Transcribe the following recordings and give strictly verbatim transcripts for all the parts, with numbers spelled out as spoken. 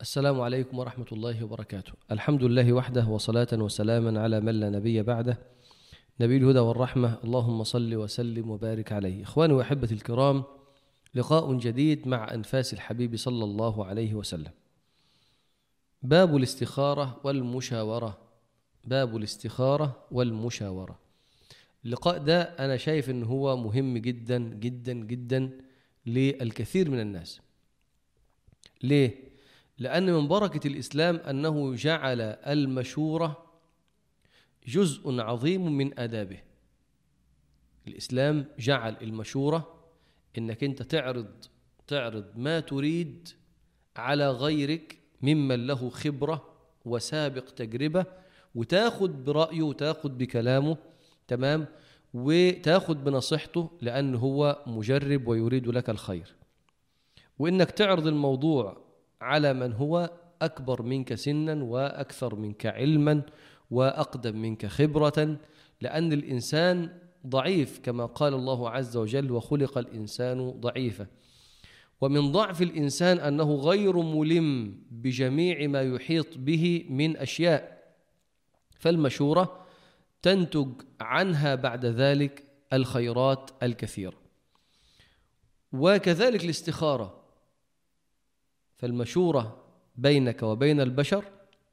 السلام عليكم ورحمة الله وبركاته. الحمد لله وحده، وصلاة وسلاما على من لا نبي بعده، نبي الهدى والرحمة. اللهم صل وسلم وبارك عليه. إخواني وأحبتي الكرام، لقاء جديد مع أنفاس الحبيب صلى الله عليه وسلم. باب الاستخارة والمشاورة. باب الاستخارة والمشاورة. اللقاء ده أنا شايف إن هو مهم جدا جدا جدا للكثير من الناس. ليه؟ لأن من بركة الإسلام أنه جعل المشورة جزء عظيم من آدابه. الإسلام جعل المشورة إنك أنت تعرض تعرض ما تريد على غيرك ممن له خبرة وسابق تجربة، وتاخد برأيه وتاخد بكلامه، تمام، وتاخد بنصيحته لأنه هو مجرب ويريد لك الخير. وإنك تعرض الموضوع على من هو أكبر منك سنا وأكثر منك علما وأقدم منك خبرة، لأن الإنسان ضعيف كما قال الله عز وجل: وخلق الإنسان ضعيفا. ومن ضعف الإنسان أنه غير ملم بجميع ما يحيط به من أشياء، فالمشورة تنتج عنها بعد ذلك الخيرات الكثيرة. وكذلك الاستخارة، فالمشورة بينك وبين البشر،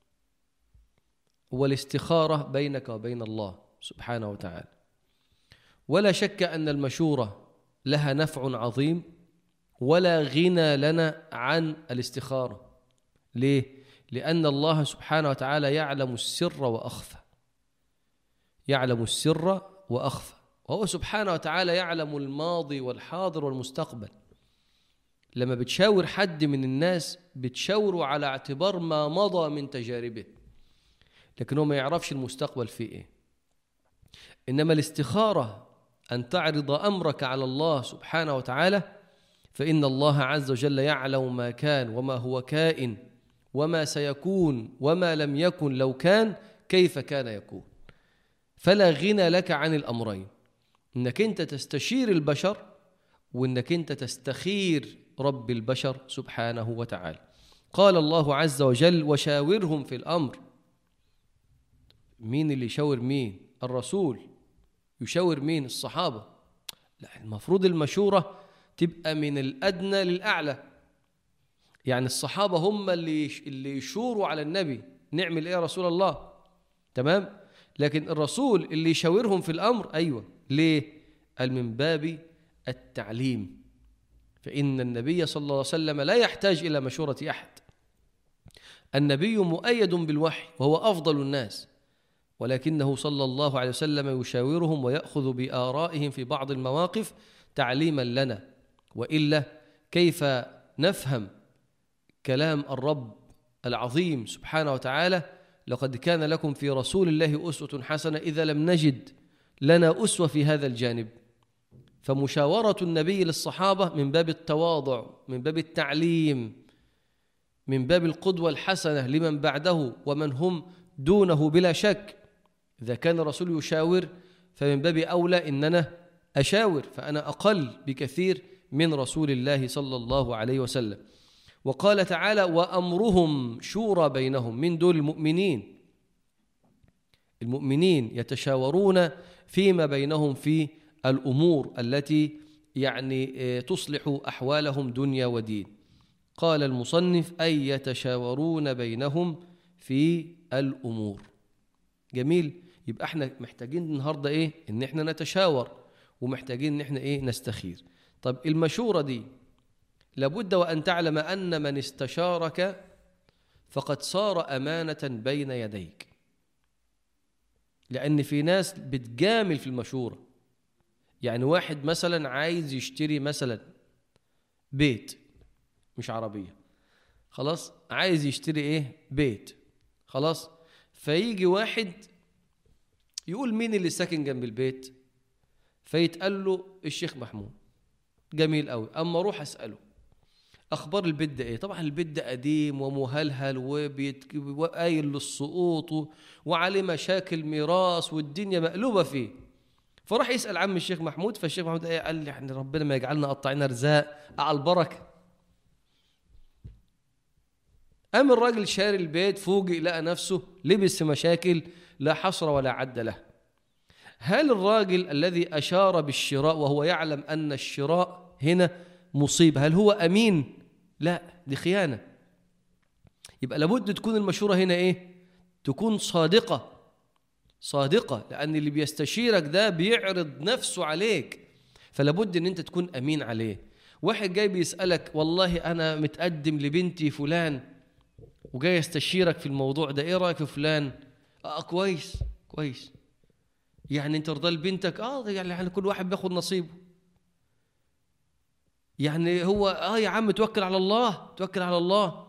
والاستخارة بينك وبين الله سبحانه وتعالى. ولا شك أن المشورة لها نفع عظيم، ولا غنى لنا عن الاستخارة. ليه؟ لأن الله سبحانه وتعالى يعلم السر وأخفى، يعلم السر وأخفى، وهو سبحانه وتعالى يعلم الماضي والحاضر والمستقبل. لما بتشاور حد من الناس بتشاوره على اعتبار ما مضى من تجاربه، لكن هو ما يعرفش المستقبل فيه ايه. إنما الاستخارة أن تعرض أمرك على الله سبحانه وتعالى، فإن الله عز وجل يعلم ما كان وما هو كائن وما سيكون وما لم يكن لو كان كيف كان يكون. فلا غنى لك عن الأمرين، إنك أنت تستشير البشر وإنك أنت تستخير رب البشر سبحانه وتعالى. قال الله عز وجل: وشاورهم في الأمر. مين اللي يشاور مين؟ الرسول. يشاور مين؟ الصحابة. لا، المفروض المشورة تبقى من الأدنى للأعلى. يعني الصحابة هم اللي اللي يشوروا على النبي: نعمل إيه يا رسول الله؟ تمام؟ لكن الرسول اللي يشاورهم في الأمر. أيوة. ليه؟ قال: من باب التعليم، فإن النبي صلى الله عليه وسلم لا يحتاج إلى مشورة أحد. النبي مؤيد بالوحي وهو أفضل الناس، ولكنه صلى الله عليه وسلم يشاورهم ويأخذ بآرائهم في بعض المواقف تعليما لنا، وإلا كيف نفهم كلام الرب العظيم سبحانه وتعالى: لقد كان لكم في رسول الله أسوة حسنة، إذا لم نجد لنا أسوة في هذا الجانب. فمشاورة النبي للصحابة من باب التواضع، من باب التعليم، من باب القدوة الحسنة لمن بعده ومن هم دونه بلا شك. إذا كان الرسول يشاور فمن باب أولى إن أنا أشاور، فأنا أقل بكثير من رسول الله صلى الله عليه وسلم. وقال تعالى: وأمرهم شورى بينهم. من دول المؤمنين. المؤمنين يتشاورون فيما بينهم في الأمور التي يعني تصلح أحوالهم دنيا ودين. قال المصنف: أي يتشاورون بينهم في الأمور. جميل. يبقى احنا محتاجين النهاردة ايه؟ ان احنا نتشاور، ومحتاجين ان احنا ايه؟ نستخير. طب المشورة دي لابد وأن تعلم أن من استشارك فقد صار أمانة بين يديك، لأن في ناس بتجامل في المشورة. يعني واحد مثلا عايز يشتري مثلا بيت، مش عربية، خلاص، عايز يشتري ايه؟ بيت، خلاص. فيجي واحد يقول: مين اللي ساكن جنب البيت؟ فيتقال له: الشيخ محمود. جميل قوي. اما اروح اساله: اخبار البيت ده ايه؟ طبعا البيت ده قديم ومهلهل وقايل للسقوط وعليه مشاكل ميراث والدنيا مقلوبه فيه. فراح يسال عم الشيخ محمود، فالشيخ محمود ايه؟ قال لي: يعني ربنا ما يجعلنا قطعنا رزاق على البركه. قام الراجل شاري البيت، فوجئ لقى نفسه لبس في مشاكل لا حصر ولا عد له. هل الراجل الذي أشار بالشراء وهو يعلم أن الشراء هنا مصيبة، هل هو أمين؟ لا، دي خيانة. يبقى لابد تكون المشورة هنا إيه؟ تكون صادقة صادقة، لأن اللي بيستشيرك ده بيعرض نفسه عليك، فلابد أن أنت تكون أمين عليه. واحد جاي بيسألك والله أنا متقدم لبنتي فلان وجاي يستشيرك في الموضوع ده، إيه رأيك في فلان؟ آه كويس كويس، يعني أنت رضا لبنتك؟ آه يعني كل واحد بياخد نصيبه، يعني هو آه يا عم توكل على الله توكل على الله.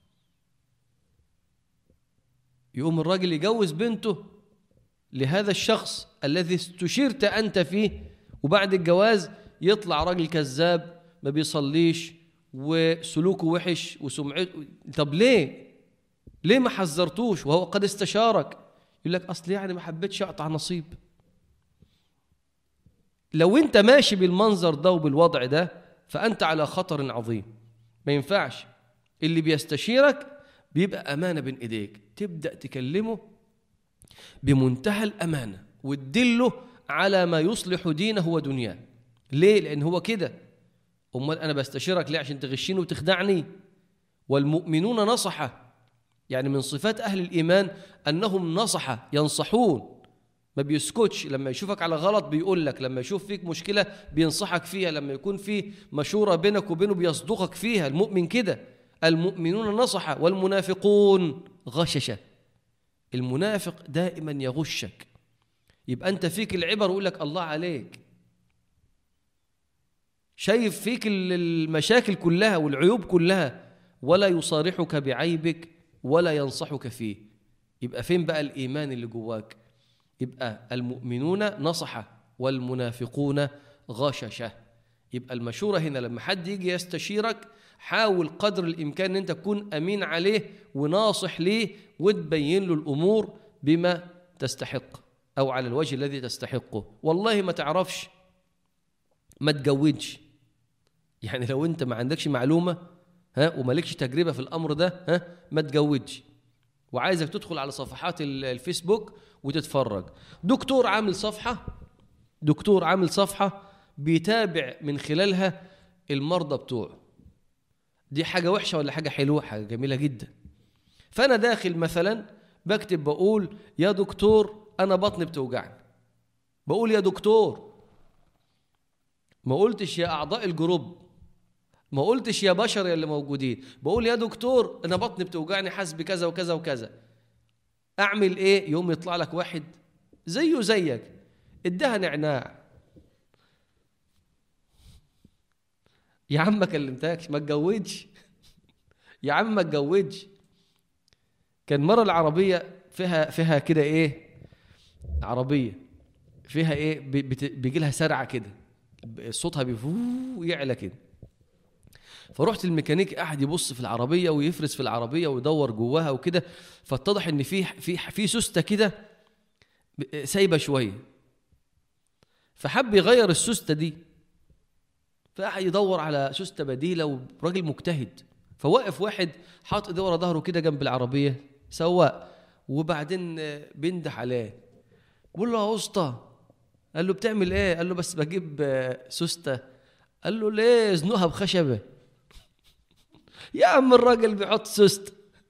يقوم الراجل يجوز بنته لهذا الشخص الذي استشرت أنت فيه، وبعد الجواز يطلع راجل كذاب ما بيصليش وسلوكه وحش وسمعته. طب ليه؟ ليه ما حذرتوش وهو قد استشارك؟ يقول لك أصل يعني ما حبيتش أقطع نصيب. لو أنت ماشي بالمنظر ده وبالوضع ده فأنت على خطر عظيم. ما ينفعش. اللي بيستشيرك بيبقى أمانة بين إيديك، تبدأ تكلمه بمنتهى الأمانة وتدله على ما يصلح دينه ودنياه. ليه؟ لأن هو كده. أمال أنا بستشيرك ليه؟ عشان تغشيني وتخدعني؟ والمؤمنون نصحة، يعني من صفات أهل الإيمان أنهم نصحة، ينصحون، ما بيسكتش. لما يشوفك على غلط بيقول لك، لما يشوف فيك مشكلة بينصحك فيها، لما يكون في مشورة بينك وبينه بيصدقك فيها. المؤمن كده. المؤمنون نصحة والمنافقون غششة. المنافق دائما يغشك، يبقى أنت فيك العبر ويقول لك الله عليك، شايف فيك المشاكل كلها والعيوب كلها، ولا يصارحك بعيبك ولا ينصحك فيه. يبقى فين بقى الإيمان اللي جواك؟ يبقى المؤمنون نصحة والمنافقون غششة. يبقى المشورة هنا لما حد يجي يستشيرك حاول قدر الإمكان أن أنت تكون أمين عليه وناصح ليه، وتبين له الأمور بما تستحق أو على الوجه الذي تستحقه. والله ما تعرفش ما تجودش، يعني لو أنت ما عندكش معلومة ها ومالكش تجربة في الأمر ده ها ما تجودش. وعايزك تدخل على صفحات الفيسبوك وتتفرج. دكتور عامل صفحة دكتور عامل صفحة بيتابع من خلالها المرضى بتوعه. دي حاجة وحشة ولا حاجة حلوة؟ حاجة جميلة جدا. فأنا داخل مثلا بكتب بقول يا دكتور أنا بطني بتوجعني، بقول يا دكتور، ما قلتش يا أعضاء الجروب، ما قلتش يا بشر يا اللي موجودين، بقول يا دكتور أنا بطني بتوجعني حسب كذا وكذا وكذا، أعمل إيه؟ يوم يطلع لك واحد زيه زيك ادها نعناع. يا عم ما كلمتكش، ما اتجوجش يا عم ما اتجوجش. كان مرة العربية فيها فيها كده ايه، عربية فيها ايه بيجي لها سرعة كده، صوتها بيفو يعلى كده. فرحت الميكانيك قاعد يبص في العربية ويفرز في العربية ويدور جواها وكده، فاتضح ان في في في سوستة كده سايبة شوية، فحب يغير السوستة دي، فقعد يدور على سوستة بديلة، وراجل مجتهد. فوقف واحد حاط ايده ورا ظهره كده جنب العربية سواق، وبعدين بينده عليه بيقول له يا اسطى. قال له بتعمل ايه؟ قال له بس بجيب سوستة. قال له ليه؟ زنوها بخشبة. يا عم الراجل بيحط سوستة،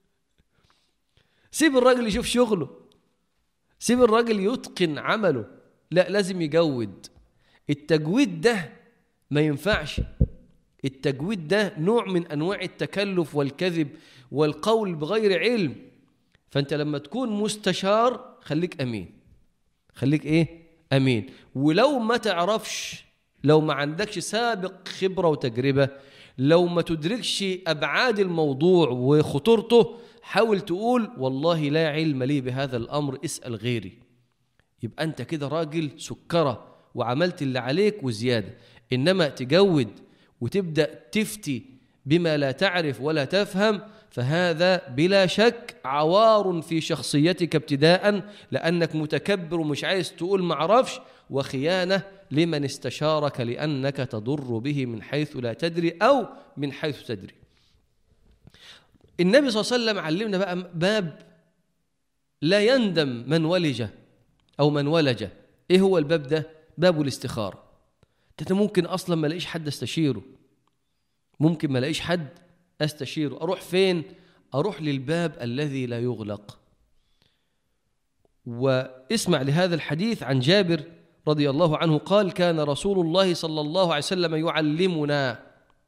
سيب الراجل يشوف شغله، سيب الراجل يتقن عمله. لا، لازم يجود. التجويد ده ما ينفعش. التجويد ده نوع من أنواع التكلف والكذب والقول بغير علم. فأنت لما تكون مستشار خليك أمين، خليك إيه؟ أمين. ولو ما تعرفش، لو ما عندكش سابق خبرة وتجربة، لو ما تدركش أبعاد الموضوع وخطورته، حاول تقول والله لا علم لي بهذا الأمر، اسأل غيري. يبقى أنت كده راجل سكرة وعملت اللي عليك وزيادة. إنما تجود وتبدأ تفتي بما لا تعرف ولا تفهم، فهذا بلا شك عوار في شخصيتك ابتداء، لأنك متكبر ومش عايز تقول معرفش، وخيانة لمن استشارك لأنك تضر به من حيث لا تدري أو من حيث تدري. النبي صلى الله عليه وسلم علمنا بقى باب لا يندم من ولج أو من ولج. إيه هو الباب ده؟ باب الاستخارة. ده ممكن أصلا ما لاقيش حد استشيره، ممكن ما لاقيش حد استشيره، أروح فين؟ أروح للباب الذي لا يغلق. واسمع لهذا الحديث عن جابر رضي الله عنه قال: كان رسول الله صلى الله عليه وسلم يعلمنا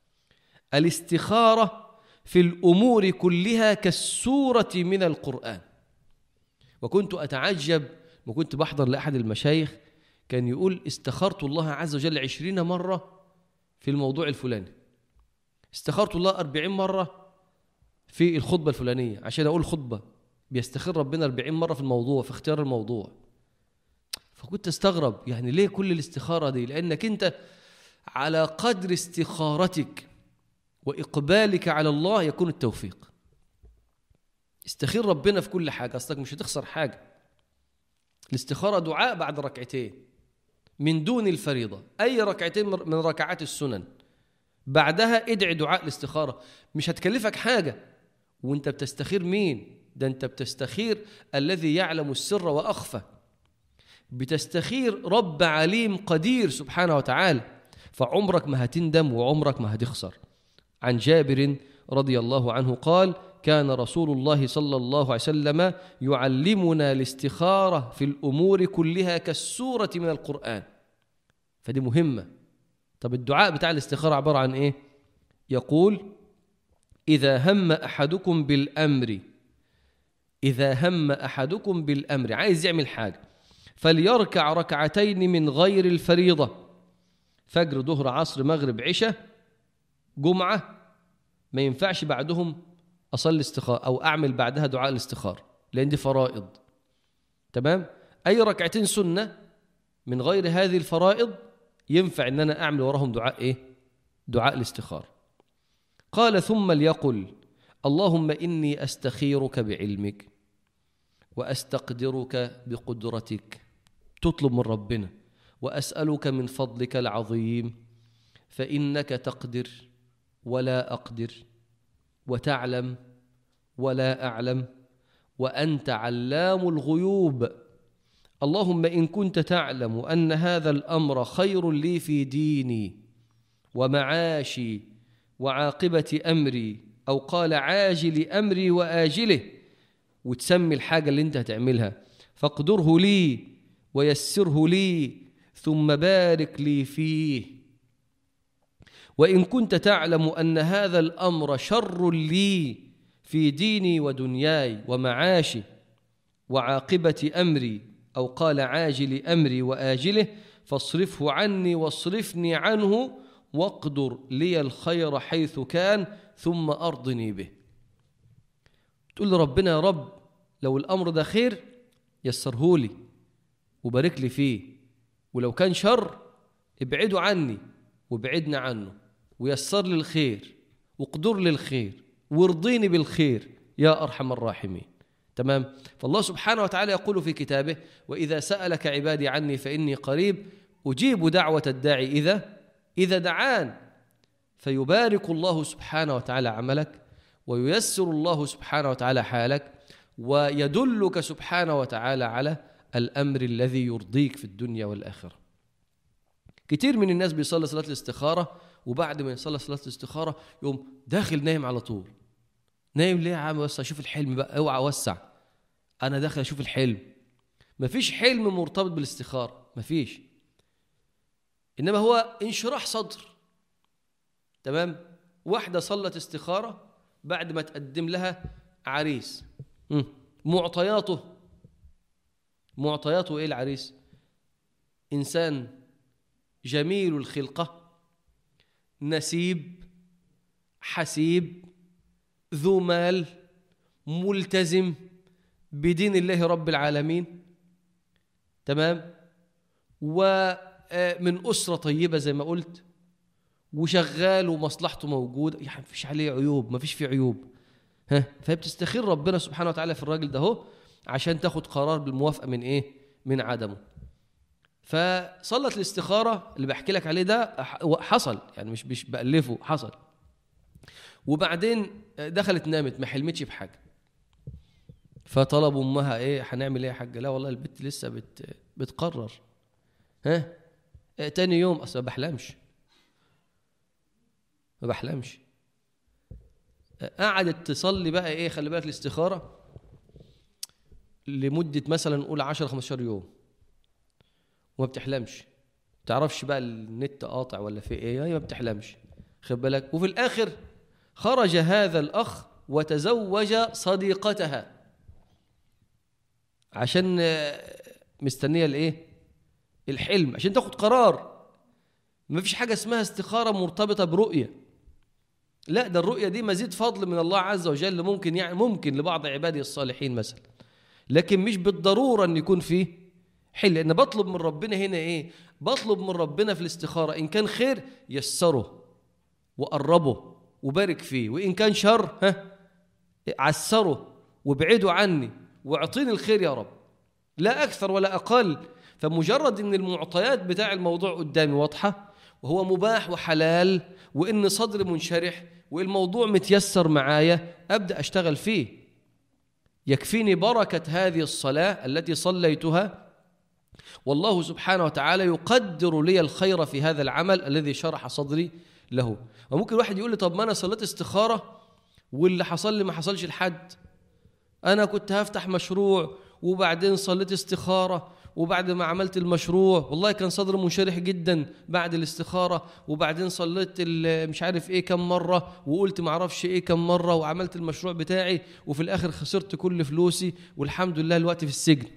الاستخارة في الأمور كلها كالسورة من القرآن. وكنت أتعجب وكنت بحضر لأحد المشايخ كان يقول: استخرت الله عز وجل عشرين مرة في الموضوع الفلاني، استخرت الله أربعين مرة في الخطبة الفلانية عشان أقول خطبة. بيستخير ربنا أربعين مرة في الموضوع، في اختيار الموضوع. فكنت استغرب يعني ليه كل الاستخارة دي؟ لأنك أنت على قدر استخارتك وإقبالك على الله يكون التوفيق. استخير ربنا في كل حاجة، أصلك مش هتخسر حاجة. الاستخارة دعاء بعد ركعتين من دون الفريضة، أي ركعتين من ركعات السنن بعدها ادعي دعاء الاستخارة، مش هتكلفك حاجة. وانت بتستخير مين؟ ده انت بتستخير الذي يعلم السر وأخفى، بتستخير رب عليم قدير سبحانه وتعالى، فعمرك ما هتندم وعمرك ما هتخسر. عن جابر رضي الله عنه قال: كان رسول الله صلى الله عليه وسلم يعلمنا الاستخارة في الأمور كلها كالسورة من القرآن. فدي مهمة. طب الدعاء بتاع الاستخارة عبارة عن إيه؟ يقول: إذا هم أحدكم بالأمر إذا هم أحدكم بالأمر عايز يعمل حاجة فليركع ركعتين من غير الفريضة، فجر ظهر عصر مغرب عشاء جمعة، ما ينفعش بعدهم أصلي استخارة أو أعمل بعدها دعاء الاستخارة لأن دي فرائض. تمام؟ أي ركعتين سنة من غير هذه الفرائض ينفع أن أنا أعمل وراهم دعاء إيه؟ دعاء الاستخارة. قال: ثم ليقل: اللهم إني أستخيرك بعلمك وأستقدرك بقدرتك، تطلب من ربنا، وأسألك من فضلك العظيم فإنك تقدر ولا أقدر، وتعلم ولا أعلم، وأنت علام الغيوب. اللهم إن كنت تعلم أن هذا الأمر خير لي في ديني ومعاشي وعاقبة أمري، أو قال عاجل أمري وآجله، وتسمي الحاجة اللي انت هتعملها، فاقدره لي ويسره لي ثم بارك لي فيه. وإن كنت تعلم أن هذا الأمر شر لي في ديني ودنياي ومعاشي وعاقبة أمري، أو قال عاجل أمري وآجله، فاصرفه عني واصرفني عنه، واقدر لي الخير حيث كان ثم أرضني به. تقول لربنا: يا رب لو الأمر ده خير يسره لي وبارك لي فيه، ولو كان شر ابعده عني وابعدنا عنه، ويسر لي الخير واقدر لي الخير وارضيني بالخير يا أرحم الراحمين. تمام؟ فالله سبحانه وتعالى يقول في كتابه: وإذا سألك عبادي عني فإني قريب أجيب دعوة الداعي إذا إذا دعان. فيبارك الله سبحانه وتعالى عملك، وييسر الله سبحانه وتعالى حالك، ويدلك سبحانه وتعالى على الأمر الذي يرضيك في الدنيا والآخرة. كتير من الناس بيصلي صلاة الاستخارة، وبعد ما يصلي صلاة الاستخارة يقوم داخل نايم على طول. نايم ليه يا عم؟ بس اشوف الحلم بقى، اوعى اوسع، انا داخل اشوف الحلم. مفيش حلم مرتبط بالاستخارة، مفيش، انما هو انشراح صدر. تمام؟ واحدة صلت استخارة بعد ما تقدم لها عريس، معطياته معطياته ايه العريس؟ انسان جميل الخلقة، نسيب، حسيب، ذو مال، ملتزم بدين الله رب العالمين. تمام؟ ومن أسرة طيبة زي ما قلت، وشغال ومصلحته موجودة، يعني مفيش عليه عيوب، مفيش فيه عيوب. ها؟ فبتستخير ربنا سبحانه وتعالى في الراجل ده هو عشان تاخد قرار بالموافقة من ايه؟ من عدمه. فصلت الاستخارة اللي بحكي لك عليه ده حصل، يعني مش مش بألفه، حصل. وبعدين دخلت نامت ما حلمتش بحاجة، فطلب أمها إيه هنعمل إيه يا حاجة؟ لا والله البنت لسه بت بتقرر. ها تاني يوم أصلا ما بحلمش ما بحلمش قعدت تصلي بقى إيه، خلي بالك الاستخارة لمدة مثلا نقول عشرة خمستاشر يوم وما بتحلمش، ما تعرفش بقى النت قاطع ولا في إيه، هي ما بتحلمش، خد بالك. وفي الآخر خرج هذا الأخ وتزوج صديقتها عشان مستنية الإيه؟ الحلم، عشان تاخد قرار. ما فيش حاجة اسمها استخارة مرتبطة برؤية، لا، ده الرؤية دي مزيد فضل من الله عز وجل، ممكن يعني ممكن لبعض عباده الصالحين مثلا، لكن مش بالضرورة أن يكون فيه حل. لأن بطلب من ربنا هنا إيه؟ بطلب من ربنا في الاستخارة إن كان خير يسره وقربه وبارك فيه، وإن كان شر ها عسره وابعده عني واعطيني الخير يا رب، لا أكثر ولا أقل. فمجرد أن المعطيات بتاع الموضوع قدامي واضحة وهو مباح وحلال وإن صدري منشرح والموضوع متيسر معايا، أبدأ أشتغل فيه. يكفيني بركة هذه الصلاة التي صليتها، والله سبحانه وتعالى يقدر لي الخير في هذا العمل الذي شرح صدري له. وممكن واحد يقول لي طب ما أنا صليت استخارة واللي حصل لي ما حصلش لحد، أنا كنت هفتح مشروع وبعدين صليت استخارة وبعد ما عملت المشروع والله كان صدري منشرح جدا بعد الاستخارة، وبعدين صليت مش عارف ايه كم مرة وقلت ما اعرفش ايه كم مرة وعملت المشروع بتاعي وفي الاخر خسرت كل فلوسي والحمد لله الوقت في السجن.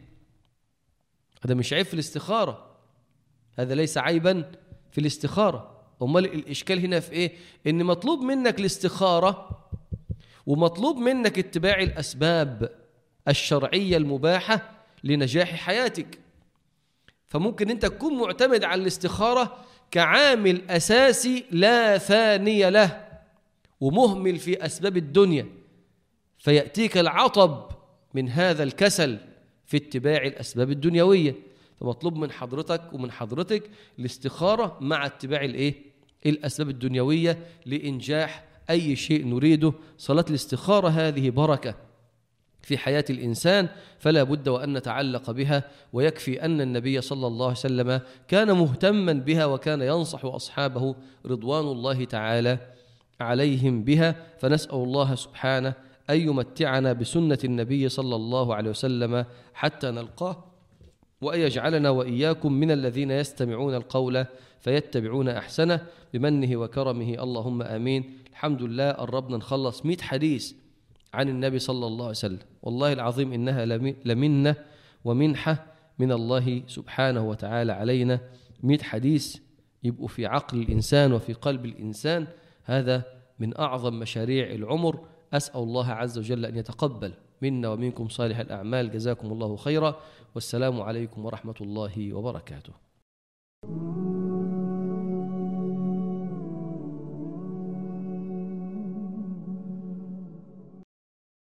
هذا مش عيب في الاستخارة، هذا ليس عيبا في الاستخارة. امال الاشكال هنا في ايه؟ ان مطلوب منك الاستخارة ومطلوب منك اتباع الاسباب الشرعية المباحة لنجاح حياتك. فممكن انت تكون معتمد على الاستخارة كعامل أساسي لا ثاني له ومهمل في أسباب الدنيا، فيأتيك العطب من هذا الكسل في اتباع الأسباب الدنيوية. فمطلوب من حضرتك ومن حضرتك الاستخارة مع اتباع الايه؟ الأسباب الدنيوية لإنجاح أي شيء نريده. صلاة الاستخارة هذه بركة في حياة الإنسان، فلا بد وأن نتعلق بها. ويكفي أن النبي صلى الله عليه وسلم كان مهتما بها وكان ينصح أصحابه رضوان الله تعالى عليهم بها. فنسأل الله سبحانه أن يمتعنا بسنة النبي صلى الله عليه وسلم حتى نلقاه، وأن يجعلنا وإياكم من الذين يستمعون القول فيتبعون أحسنه بمنه وكرمه، اللهم آمين. الحمد لله قربنا نخلص مئة حديث عن النبي صلى الله عليه وسلم، والله العظيم إنها لمنة ومنحة من الله سبحانه وتعالى علينا. مئة حديث يبقوا في عقل الإنسان وفي قلب الإنسان، هذا من أعظم مشاريع العمر. أسأل الله عز وجل أن يتقبل منا ومنكم صالح الأعمال. جزاكم الله خيرا، والسلام عليكم ورحمة الله وبركاته.